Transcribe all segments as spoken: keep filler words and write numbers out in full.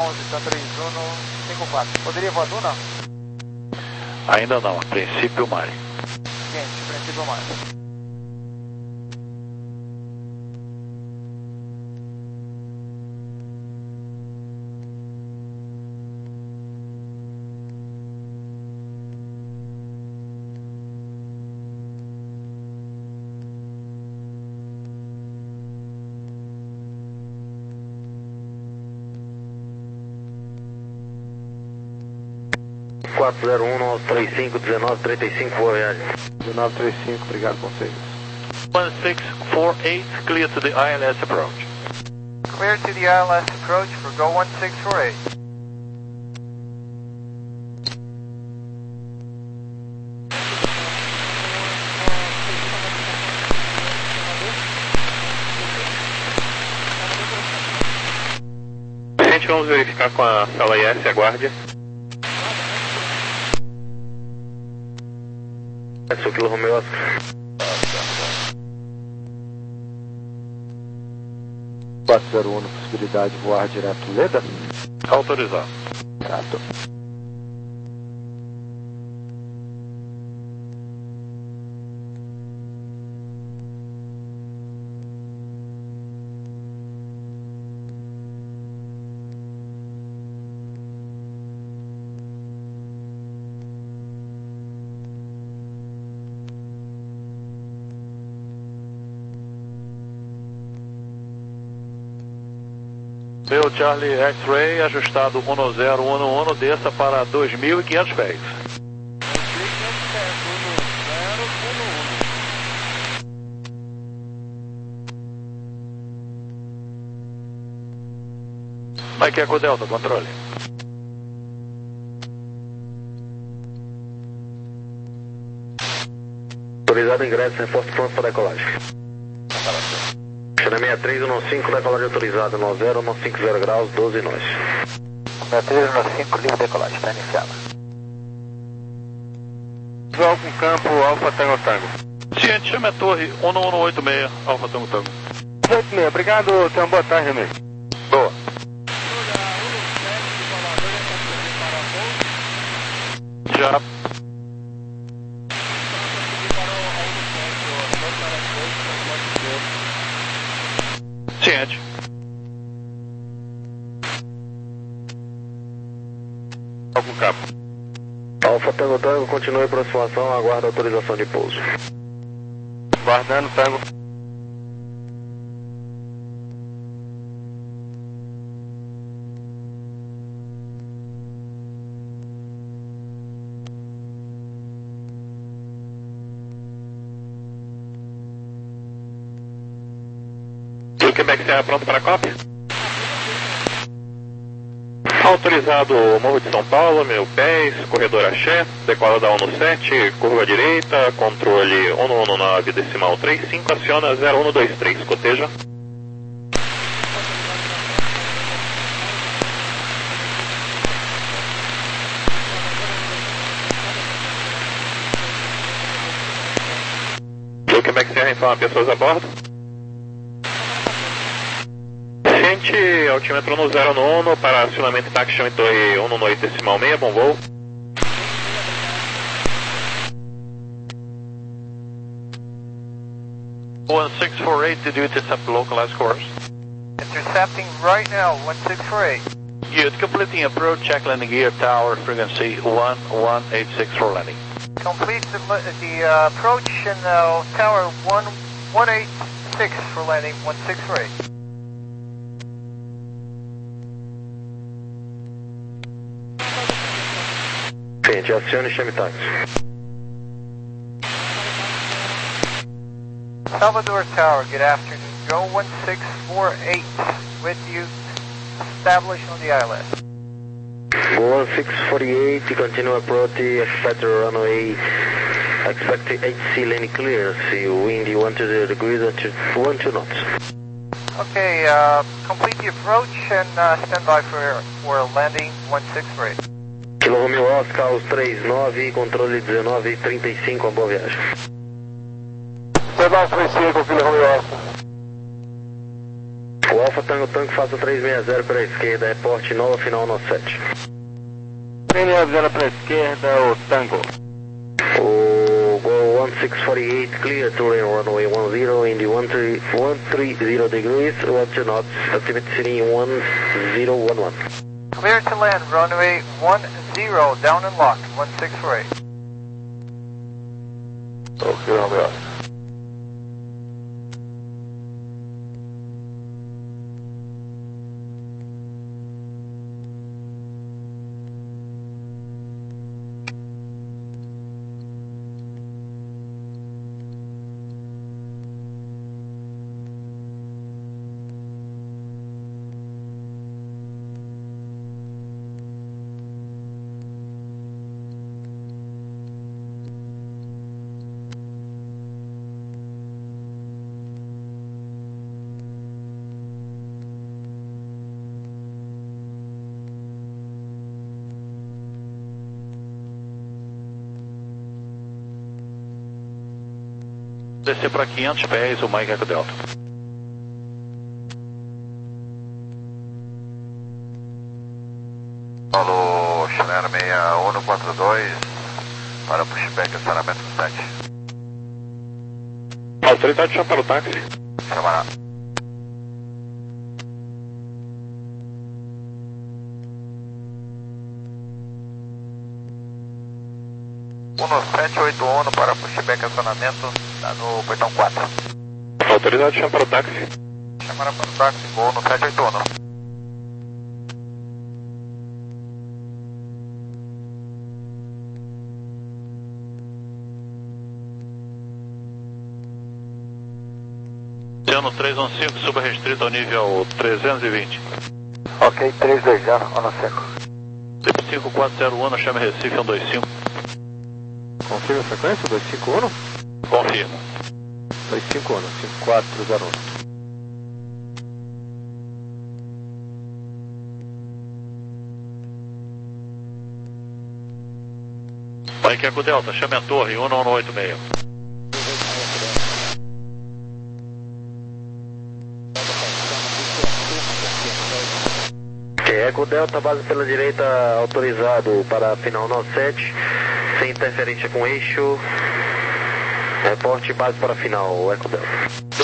onze, três um, cinco quatro. Poderia voar Duna? Ainda não, a princípio Mari. Gente, princípio Mari. quatro zero um, nove três cinco, dezenove trinta e cinco, boa viagem. dezenove trinta e cinco, obrigado por vocês. one six four eight, clear to the I L S approach. Clear to the I L S approach for Go one six four eight. Gente, vamos verificar com a sala I S, aguarde. Sou Kilo Romeo Oscar. quatro zero um, possibilidade de voar direto Leda? Autorizado. Grato. Meu Charlie X-Ray, ajustado um zero um um, desça para dois mil e quinhentos pés. Mike Eco Delta, controle. Autorizado ingresso, reforço pronto para decolagem. China sessenta e três um cinco, decolagem autorizada, nove zero um cinco zero graus, doze nós. sessenta e três um cinco, livre decolagem, está iniciada. Visual com campo, Alfa Tango Tango. Ciente, chame a torre um um oito seis, Alfa Tango Tango. oito seis, obrigado, tenha uma boa tarde, Remir. Boa. Já. Ciente. Algum campo. Alfa Tango Tango, continue a aproximação, aguarda autorização de pouso. Guardando, Tango. O Quebec Serra pronto para a cópia? Autorizado Morro de São Paulo, mil pés, corredor Axé, decola da um sete, curva direita, controle um um nove, decimal trinta e cinco, aciona zero um dois três, coteja. O Quebec Serra informa pessoas a bordo. Gente, altímetro no zero nono para acionamento e taxião em torre um um oito decimal seis, bom voo. one six four eight, did you intercept the localized course? Intercepting right now, one six four eight. Good, completing approach, check landing gear, tower, frequency one one eight six for landing. Complete the, the uh, approach and uh, tower one one eight six for landing, one six four eight. Gente, acione e chame táxi. Salvador Tower, good afternoon. Go one six four eight with you, established on the I L S. Go one six four eight, continue approach, expect runway, expect H C lane clearance, wind one two zero degrees, one two knots. Okay, uh, complete the approach and uh, stand by for, for landing one six four eight. Kilo Romeo Oscar, os três nove, controle dezenove trinta e cinco, uma boa viagem. dezenove trinta e cinco, Kilo Romeo Oscar. O Alfa Tango Tango faça três seis zero para a esquerda, reporte nova final no sete. três seis zero para a esquerda, o Tango. O Go one six four eight, clear to runway one zero, Indy one three zero degrees, one two knots, altimeter sitting one zero one one. Clear to land, runway one zero, down and locked, one six four eight. Ok, Romeo. Descer para quinhentos pés, o Mike Eco Delta. Alô, Chileno seis um quatro dois, para pushback, acionamento sete. Autoridade chama para o táxi. Chamará. um sete oito um para pushback, acionamento no portão quatro. Autoridade chama para o táxi. Chamará para o táxi, voo no sete oito um. Oceano três um cinco, suba restrito ao nível trezentos e vinte. Ok, três dois zero, ono cinco. Trip cinco quatro zero um, chame Recife um dois cinco. Confirma a frequência, dois cinco um? Confirma. dois cinco um, cinco quatro zero um. Mike Eco Delta, chame a torre um um oito seis. Eco Delta, base pela direita, autorizado para final no sete, sem interferência com eixo. Reporte base para final, Eco Delta.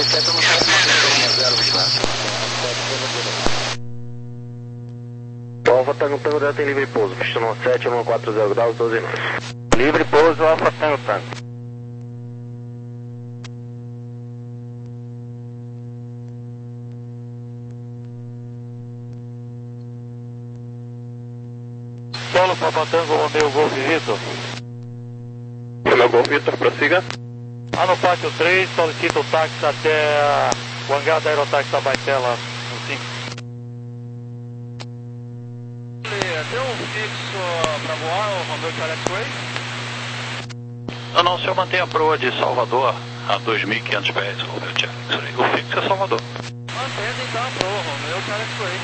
Alfa Tango Tango Delta tem livre pouso, pista no sete, um quatro zero graus, doze nós. Livre pouso, Alfa Tango Tango. Solo Papa Tango, Romeo Golf Vitor. Romeo Golf Vitor, prossiga. Ah, no pátio três, solicita o táxi até o hangar da Aerotáxi da Baitela, no cinco. Tem um fixo para voar, o Romeo Charlie X-Ray? Não, não, o senhor mantém a proa de Salvador a dois mil e quinhentos pés, o Romeo Charlie X-Ray. O fixo é Salvador. Mantendo então a proa, Romeo Charlie X-Ray.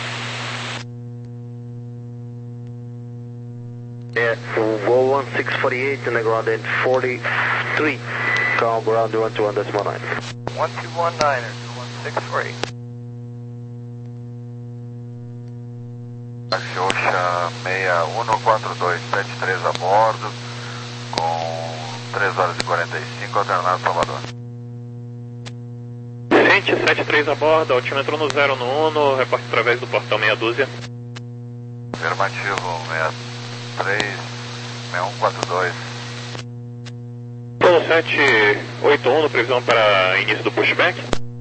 Yeah, Go one six four eight in the ground at forty-three, calm ground one two one decimal nine. one two one nine, one six four eight. Taxi Oxa seis um quatro dois sete três a bordo, com três horas e quarenta e cinco, alternado Salvador. Gente, sete três a bordo, altímetro no zero no um, reporte através do portão meia dúzia. Afirmativo, seis três seis um quatro dois. Polo sete oito um, previsão para início do pushback.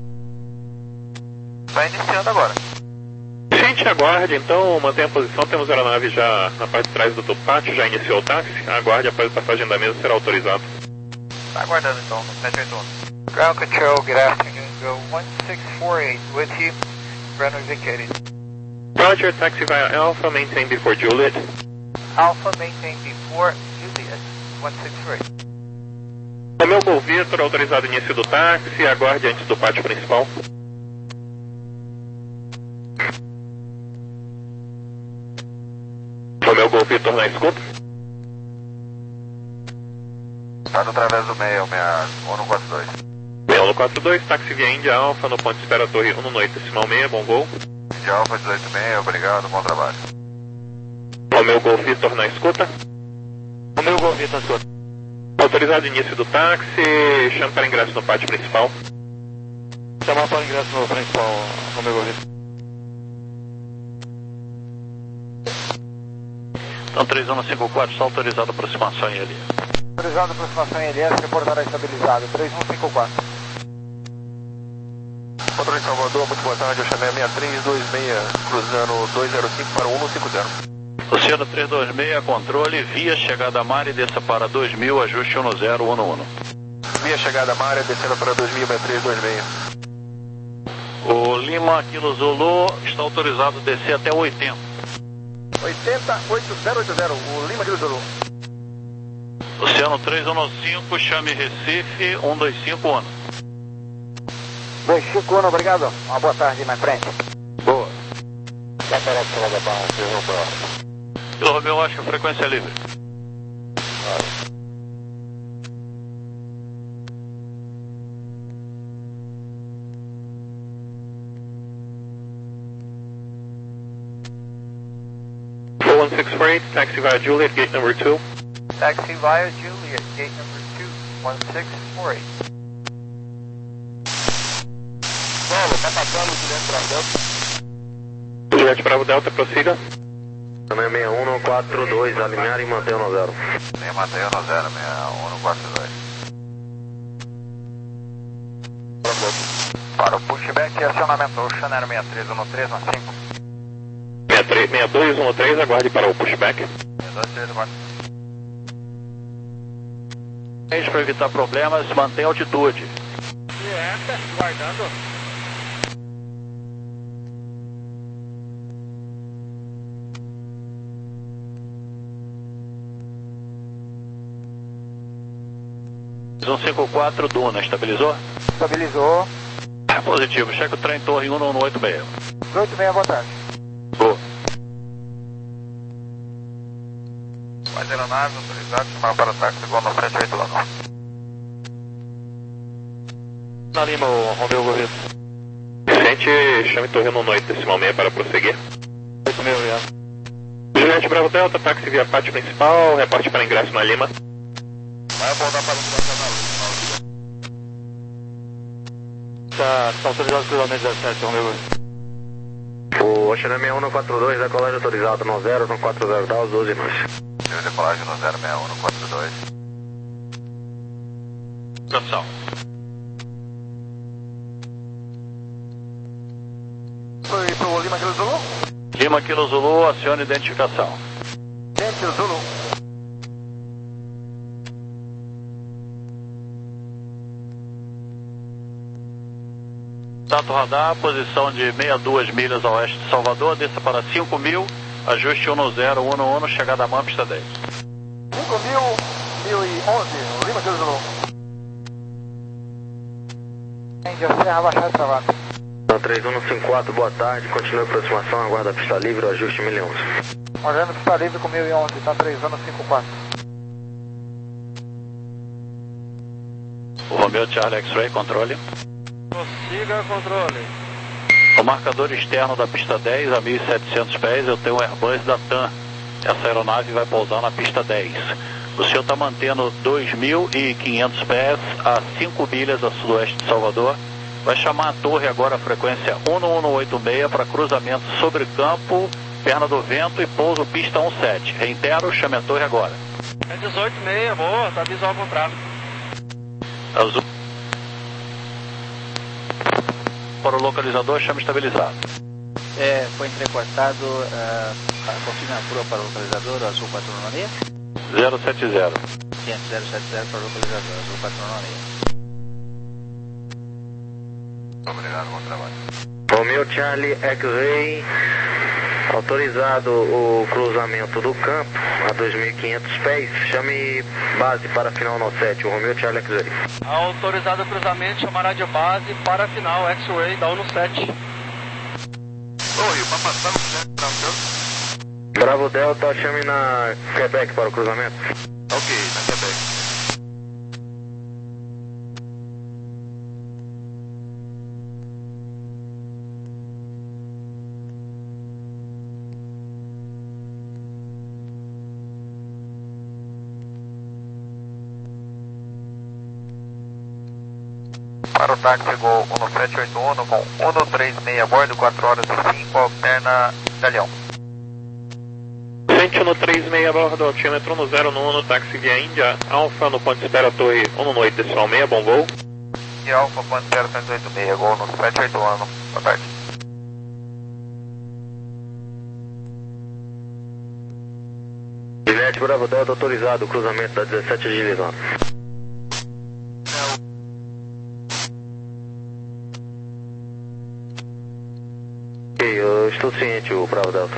Está iniciando agora. Gente, aguarde, então, mantenha a posição, temos a aeronave já na parte de trás do pátio, já iniciou o táxi, aguarde após a passagem da mesa, será autorizado. Está aguardando então, no sete oito um. Ground Control, good afternoon, go one six four eight, with you, runway vacated. Roger, taxi via Alpha, maintain before Juliet. Alpha maintain before Juliet, one six four eight. Romeo Golf Vitor, autorizado início do táxi, aguarde antes do pátio principal. Romeo Golf Vitor na escuta. Está através do seis seis um quatro dois. seis um quatro dois, táxi via Índia Alfa, no ponto de espera Torre um no oito decimal seis, bom voo. Índia Alfa dezoito seis, obrigado, bom trabalho. Romeu Golf Vitor na escuta. Romeu Golf Vitor na escuta. Autorizado início do táxi, chame para ingresso no pátio principal. Chamar para ingresso no principal, Romeu Golf Vitor. Então três um cinco quatro, está autorizado a aproximação em L. Autorizado a aproximação em L S, reportará estabilizado. três um cinco quatro. Controle de Salvador, muito boa tarde, Oceano seis três dois seis, cruzando dois zero cinco para um um cinco zero. Oceano três dois seis, controle, via chegada a mar e desça para dois mil, ajuste um zero um um. Via chegada a mar, descendo para dois mil, seis três dois seis. O Lima Kilo Zulu está autorizado a descer até oitenta. oitenta, oito zero oito zero, o Lima Kilo Zulu. Oceano três um cinco, chame Recife, um dois cinco um. dois cinco um, obrigado. Uma boa tarde, my friend. Boa. Lateral da barra, Kilo Romeu, acho que a frequência é livre. one six four eight, taxi via Juliet, gate number two. Taxi via Juliet, gate number two, one six four eight. Paulo, tá passando o Juliette Bravo Delta. Juliette Bravo Delta, prossiga. seis seis um quatro dois, alinhar e manter no zero. Tem mantenha no zero, seis um quatro dois. Para o pushback e acionamento, Ocean Air seis três um três um cinco. seis dois um três, aguarde para o pushback. seis dois três quatro. Para evitar problemas, mantém a altitude. Julieta, guardando. um cinco quatro, Duna, estabilizou? Estabilizou. Positivo, checa o trem torre um no oito seis. oito seis, boa tarde. Boa. Mais aeronave, autorizado, chamar para o táxi igual no sete oito nove. Na Lima, o Romeu Golf Vitor. Vicente, chame torre um no oito decimal seis para prosseguir. oito seis, obrigado. Juliette Bravo Delta, táxi via pátio principal, reporte para ingresso na Lima. Vai voltar para o lugar na luz. Tá, tá autorizado o cruzamento dezessete, Romeu Golf Vitor. O Oceano seis um quatro dois, decolagem autorizado no zero, no quatro zero, tá, os doze nós. Teve decolagem no zero seis um quatro dois. Produção. Foi pro Lima Kilo Zulu? Lima Kilo Zulu, acione identificação. Kilo Zulu. Tato radar, posição de sessenta e duas milhas a oeste de Salvador, desça para cinco mil, ajuste um zero um um, chegada a Mampista dez. cinco mil, mil e onze, Lima Kilo Zulu. Índia Serra, baixada travada. três um cinco quatro, boa tarde, continue a aproximação, aguarda a pista livre, o ajuste mil e onze. Olhando pista livre com mil e onze, tá três um cinco quatro. O Romeo Charlie X-Ray, controle. Prossiga, controle. O marcador externo da pista dez a mil e setecentos pés, eu tenho um Airbus da TAM. Essa aeronave vai pousar na pista dez. O senhor está mantendo dois mil e quinhentos pés a cinco milhas a sudoeste de Salvador. Vai chamar a torre agora a frequência um um oito seis para cruzamento sobre campo, perna do vento e pouso pista um sete. Reitero, chame a torre agora. É dezoito seis, boa, tá visual com tráfego. Azul. Para o localizador, chame estabilizado. É, foi entrecortado, uh, confirma a prua para o localizador, azul quatro nove seis. zero sete zero. Sim, zero sete zero para o localizador, azul quatro nove seis. Obrigado, bom trabalho. Romeo Charlie X-Ray, autorizado o cruzamento do campo a dois mil e quinhentos pés, chame base para final no sete, o Romeo Charlie X-Ray. Autorizado o cruzamento, chamará de base para final, X-Ray, da um no sete. Oi, o papai está no sete, tá no Bravo Delta, chame na Quebec para o cruzamento. Ok, na Quebec. para o táxi Gol um sete oito um com um três seis a bordo, quatro horas e cinco, alterna Galeão. Sente no três seis a bordo, altímetro no zero um, táxi via Índia, Alfa no ponto de espera Torre um oito decimal seis, bom voo. E Alfa, ponto zero cento e oitenta e seis, Gol no sete oito um, boa tarde. Juliette Bravo Delta autorizado, cruzamento da dezessete agilizando. Ok, eu estou ciente, o Bravo Delta.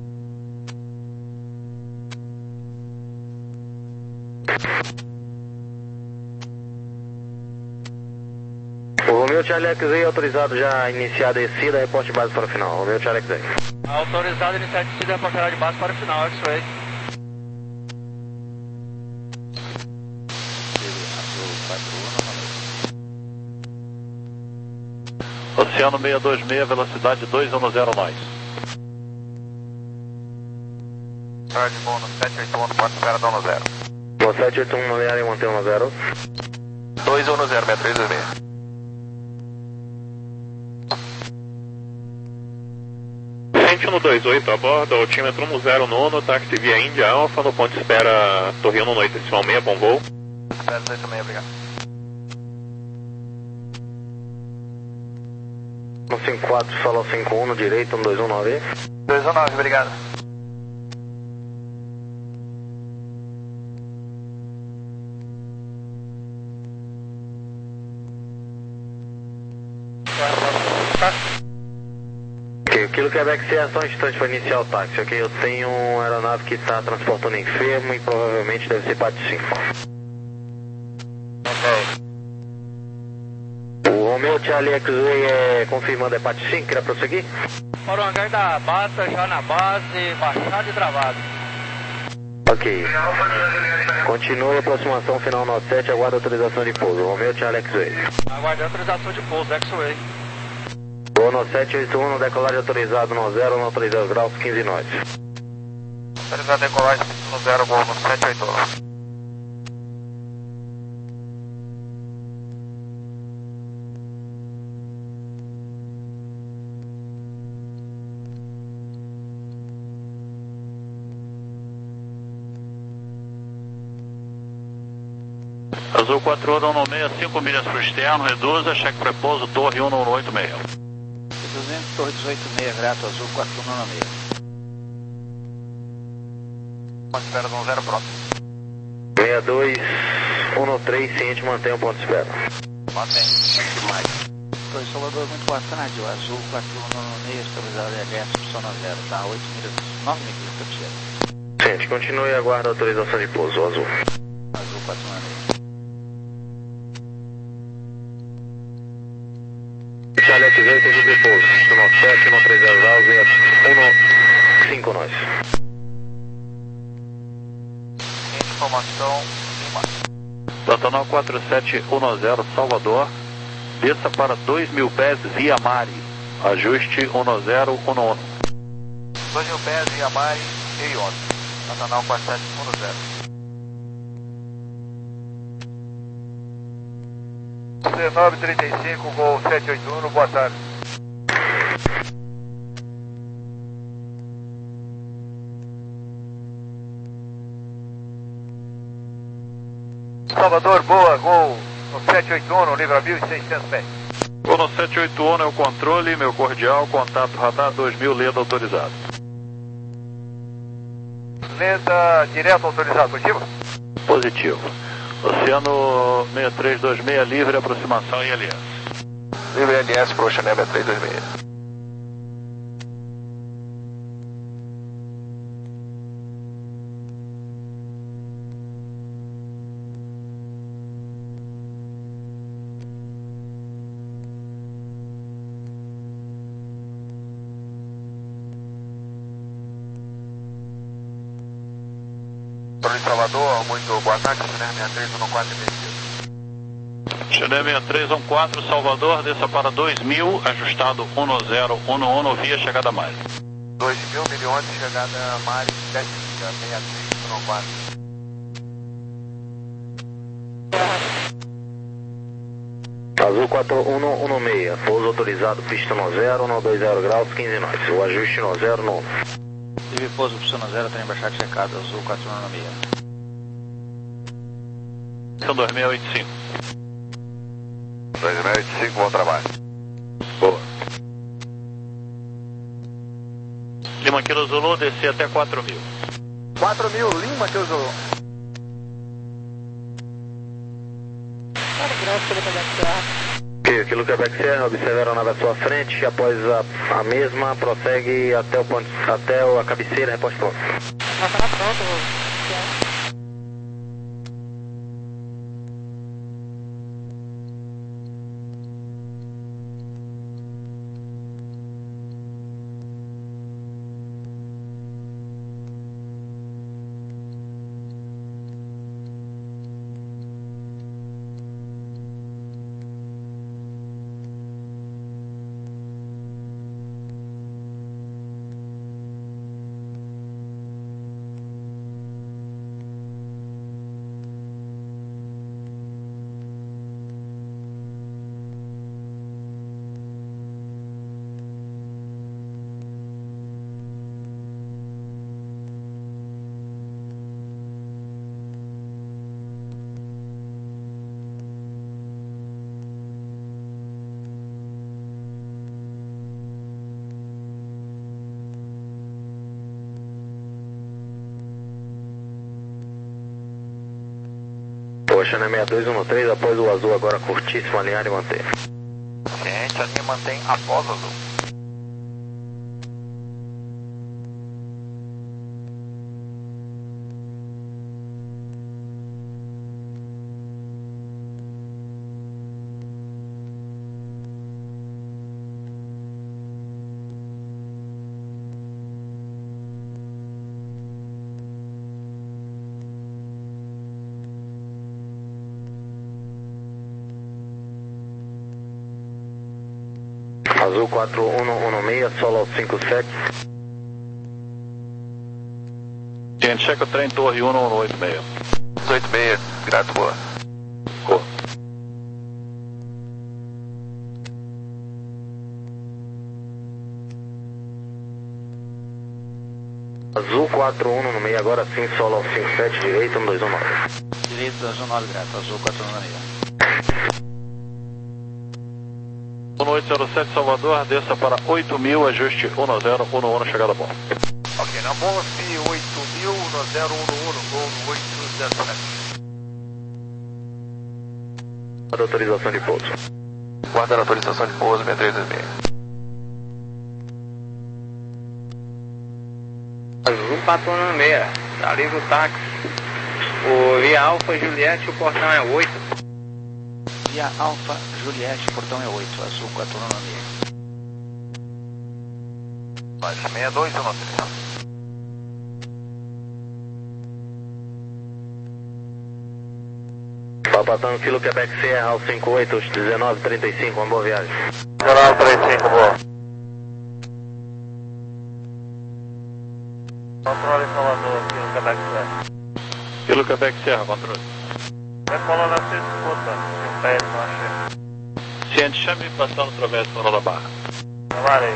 O Romeo Charlie X-Ray autorizado já a iniciar a descida, reporte de base para o final. Romeo Charlie X-Ray. Autorizado a iniciar a descida e reportará de base para o final, X-Ray. Oceano seiscentos e vinte e seis, velocidade dois um zero nós. Tarde, bom no sete oito um, ponto espera dono zero. Bom, sete oito um, área e mantém um zero. dois um zero, seis três dois seis. Sente no dois oito a bordo, altímetro no zero um, táxi via Índia, Alfa no ponto de espera Torre um oito decimal seis, bom voo. Espera dois seis, obrigado. um cinco quatro, solo cinco um no direito, um dois um nove. dois um nove, obrigado. Ok, o Kilo Quebec C é só um instante para iniciar o táxi, ok? Eu tenho uma aeronave que está transportando enfermo e provavelmente deve ser P A T cinco. Ok. O Romeo Charlie X-Ray é confirmando é P A T cinco, quer prosseguir? Para o hangar da Bata, já na base, baixado e travado. Ok. Continue a aproximação final nove sete, aguarda autorização de pouso. Romeo Charlie X-Ray. Aguardando autorização de pouso, X-Ray. Boa no sete oito um, decolagem autorizado no zero, no três graus, quinze nós. Autorizado decolagem no zero, Gol no sete oito um. Azul quatro um um seis, cinco milhas para o externo, reduza, cheque prepouso, torre um um oito seis. duzentos, torre dezoito seis, grato, azul quatro um um seis. Ponto de espera no zero, pronto. seis dois um três, ciente, mantém o ponto de espera. Mantém. Mais. Torre Salvador, muito boa tarde, o azul quatro um um seis, estabilizado L S, opção no zero, tá, oito milhas, nove milhas, tá cheio. Ciente, continue e aguarda autorização de pouso, o azul. Azul quatro um um seis. Charlie X-Ray, tem de pouso. um sete, um três zero, um cinco nós. Informação em mar. Pantanal quatro sete um zero, Salvador, desça para dois mil pés via Mari, ajuste um zero um um. dois mil pés via Mari e onze. Pantanal quatro sete um zero. dezenove trinta e cinco, Gol sete oito um, boa tarde. Salvador, boa, Gol no sete oito um, no livra mil e seiscentos pés. Gol no sete oito um é o controle, meu cordial, contato radar dois mil, leda autorizado. Leda direto autorizado, positivo? Positivo. Oceano seis três dois seis, livre, aproximação I L S. Livre L S para o Chanel seis três dois seis. Torre Salvador, muito boa tarde, Chanel seis três um quatro e meio. Chanel seis três um quatro, Salvador, desça para dois mil, ajustado um zero um um, via chegada Mari. dois mil milhões de chegada Mari, sete seis três um quatro. Azul quatro um um seis, pouso autorizado, pista no zero, no dois zero graus, quinze nós. O ajuste no zero, no um. Tive pouso pista no zero, trem baixado checado, Azul quatro um um seis. São dois mil e oitenta e cinco. dois mil e oitenta e cinco, bom trabalho. Boa. Lima Kilo Zulu, descer até quatro mil. quatro mil, Lima, que usou. Ok, Kilo Quebec Serra, observaram a nave à sua frente, após a, a mesma, prossegue até, o ponto, até a cabeceira, reposte pronto. Já tá pronto. Poxa, né, sessenta e dois um três, após o azul agora curtíssimo, alinhar e manter. Ciente, a linha mantém após azul. Azul quatro um um seis, solo cinco sete. Gente, checa o trem Torre um um oito seis. oito seis, grato, boa. Boa. Azul quatro um um seis, agora sim, solo cinco sete, direito, um dois um nove. Direito, Azul nove grato, Azul quatro um um seis. um oito zero sete Salvador, desça para oito mil, ajuste um zero um um, chegada bom. Ok, na Mospe oito mil, um zero um um, gol oito zero sete. Guarda autorização de pouso. Guarda a autorização de pouso, sessenta e três dois seis. Azul quatro um um seis, tá livre o táxi. O Via Alfa Juliette, o portão é oito. Via Alfa Juliette, portão é oito, Azul quatro um um seis. Vai, sessenta e dois um três. Papatão, Kilo Quebec Serra, ao cinco oito, dezenove trinta e cinco, uma boa viagem. dezenove trinta e cinco, boa. Controle Salvador, Kilo Quebec Serra. Kilo Quebec Serra, controle. Decola na sexta escuta, um pé, não achei. Ciente, chame passando através do da Barra. Alarei.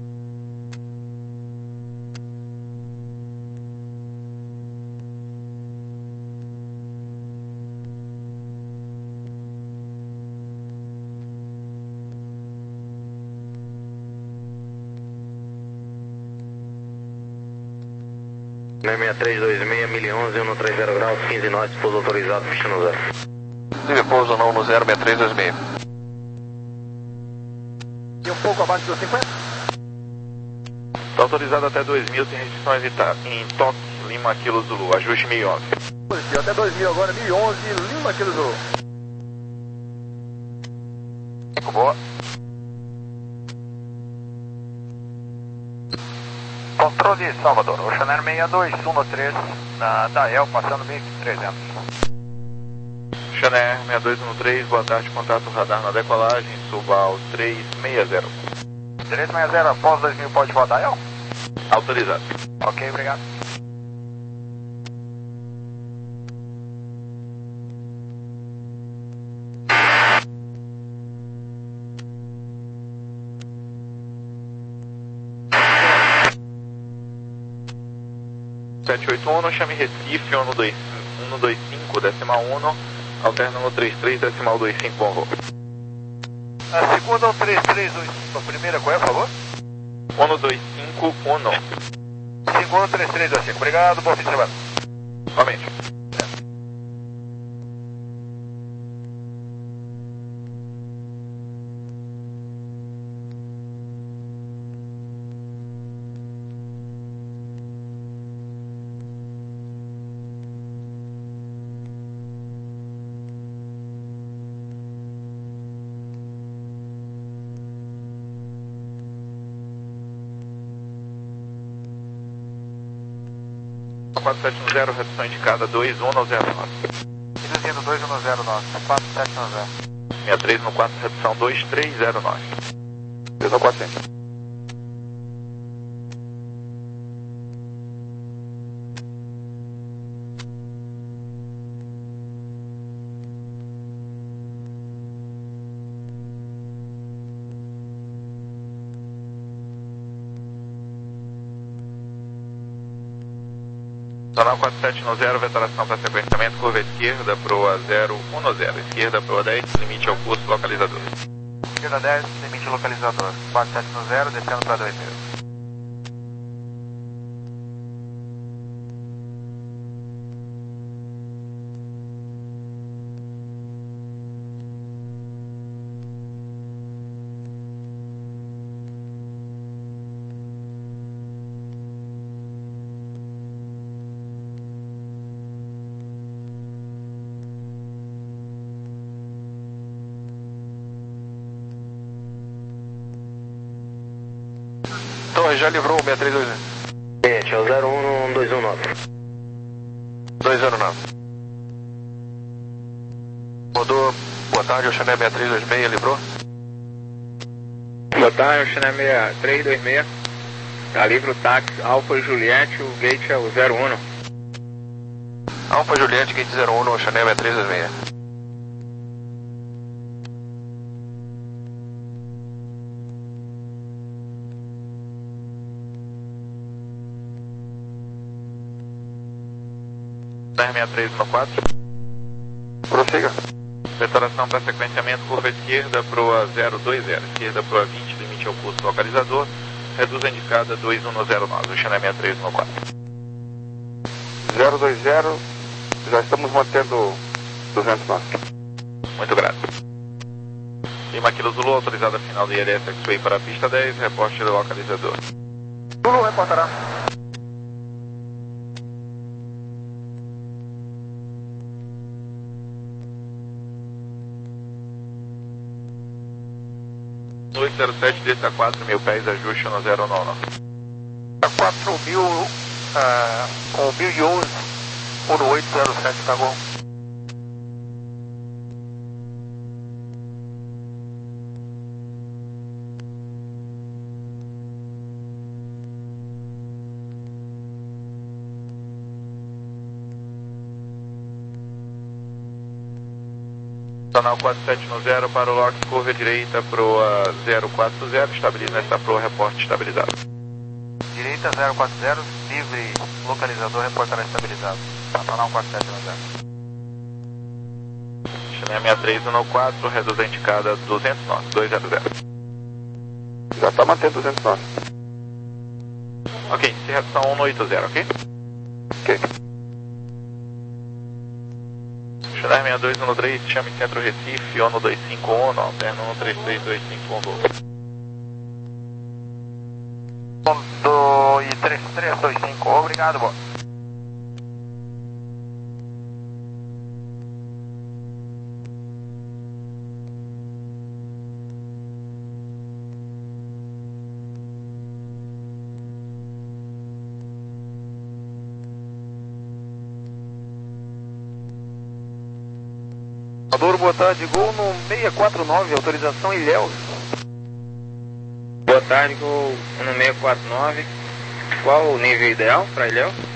sessenta e três dois seis, mil e onze, um três zero graus, quinze nós, pouso autorizado, pista no zero. Livre pouso não no zero, sessenta e três dois seis. E um pouco abaixo dos cinquenta? Está autorizado até dois mil, tem restrição a evitar. Em toque, Lima Kilo Zulu, ajuste mil e onze. Positivo, até dois mil agora, mil e onze, Lima Kilo Zulu. Boa. Controle Salvador, Oceaner sessenta e dois um três, na Dael, passando mil trezentos. Chaner sessenta e dois um três, boa tarde, contato radar na decolagem, suba ao três seis zero. três seis zero, após dois mil, pode voar Dael? Autorizado. Ok, obrigado. sete oito um, chame Recife, um dois cinco, decimal um, alterna um três três, decimal dois cinco, bom voo. A segunda um três três dois cinco, a primeira qual é, por favor? um dois cinco um. Segunda um três três dois cinco, obrigado, bom fim de semana. Somente. quatro sete um zero, redução indicada dois um zero nove. Reduzindo dois um zero nove, quatro sete um zero. sessenta e três no quatro, redução dois três zero nove. três no quatrocentos. Sonal quatro sete um zero, vetoração para sequenciamento, curva esquerda, proa zero um zero, esquerda, proa dez, limite ao curso, localizador. Esquerda dez, limite localizador, quatro sete um zero, descendo para dois zero. Torre, já livrou o seis três dois um. Gente, é o zero um dois um nove. dois zero nove. Rodou, boa tarde, Oxané seis três dois seis, livrou? Boa tarde, Oxané seis três dois seis. Tá livre o táxi Alfa Juliette, o gate é o zero um. Alfa Juliette, gate zero um, Oxané seis três dois seis. sessenta e três no quatro. Prossiga. Vetoração para sequenciamento, curva esquerda, proa zero dois zero, esquerda, proa vinte, limite ao curso, localizador, reduz a indicada dois um zero nove, o China sessenta e três no quatro. zero dois zero, já estamos mantendo duzentos nós. Muito grato. Lima Kilo Zulu, autorizada final do I L S X-Way para a pista dez, reporte do localizador. Zulu, reportará. dois zero sete, desça quatro mil pés, ajuste no zero nove. quatro mil, uh, com mil e onze, um oito zero sete, tá bom? Sonal quatro sete um zero para o lock, curva direita, proa zero quatro zero, estabiliza nesta proa, reporte estabilizado. Direita zero quatro zero, livre localizador, reportará estabilizado. Sonal quatro sete um zero. China sessenta e três no quatro, reduz a indicada duzentos nós, dois zero zero. Já está mantendo duzentos nós. Ok, se redução um oito zero, ok? Ok. China sessenta e dois no três, chame Centro Recife, um dois cinco um, alterna um três três dois cinco, um voo. um dois três três dois cinco, obrigado, bom. Adoro, boa tarde, Gol no seis quatro nove, autorização Ilhéus. Boa tarde, Gol no seis quatro nove. Qual o nível ideal para Ilhéus?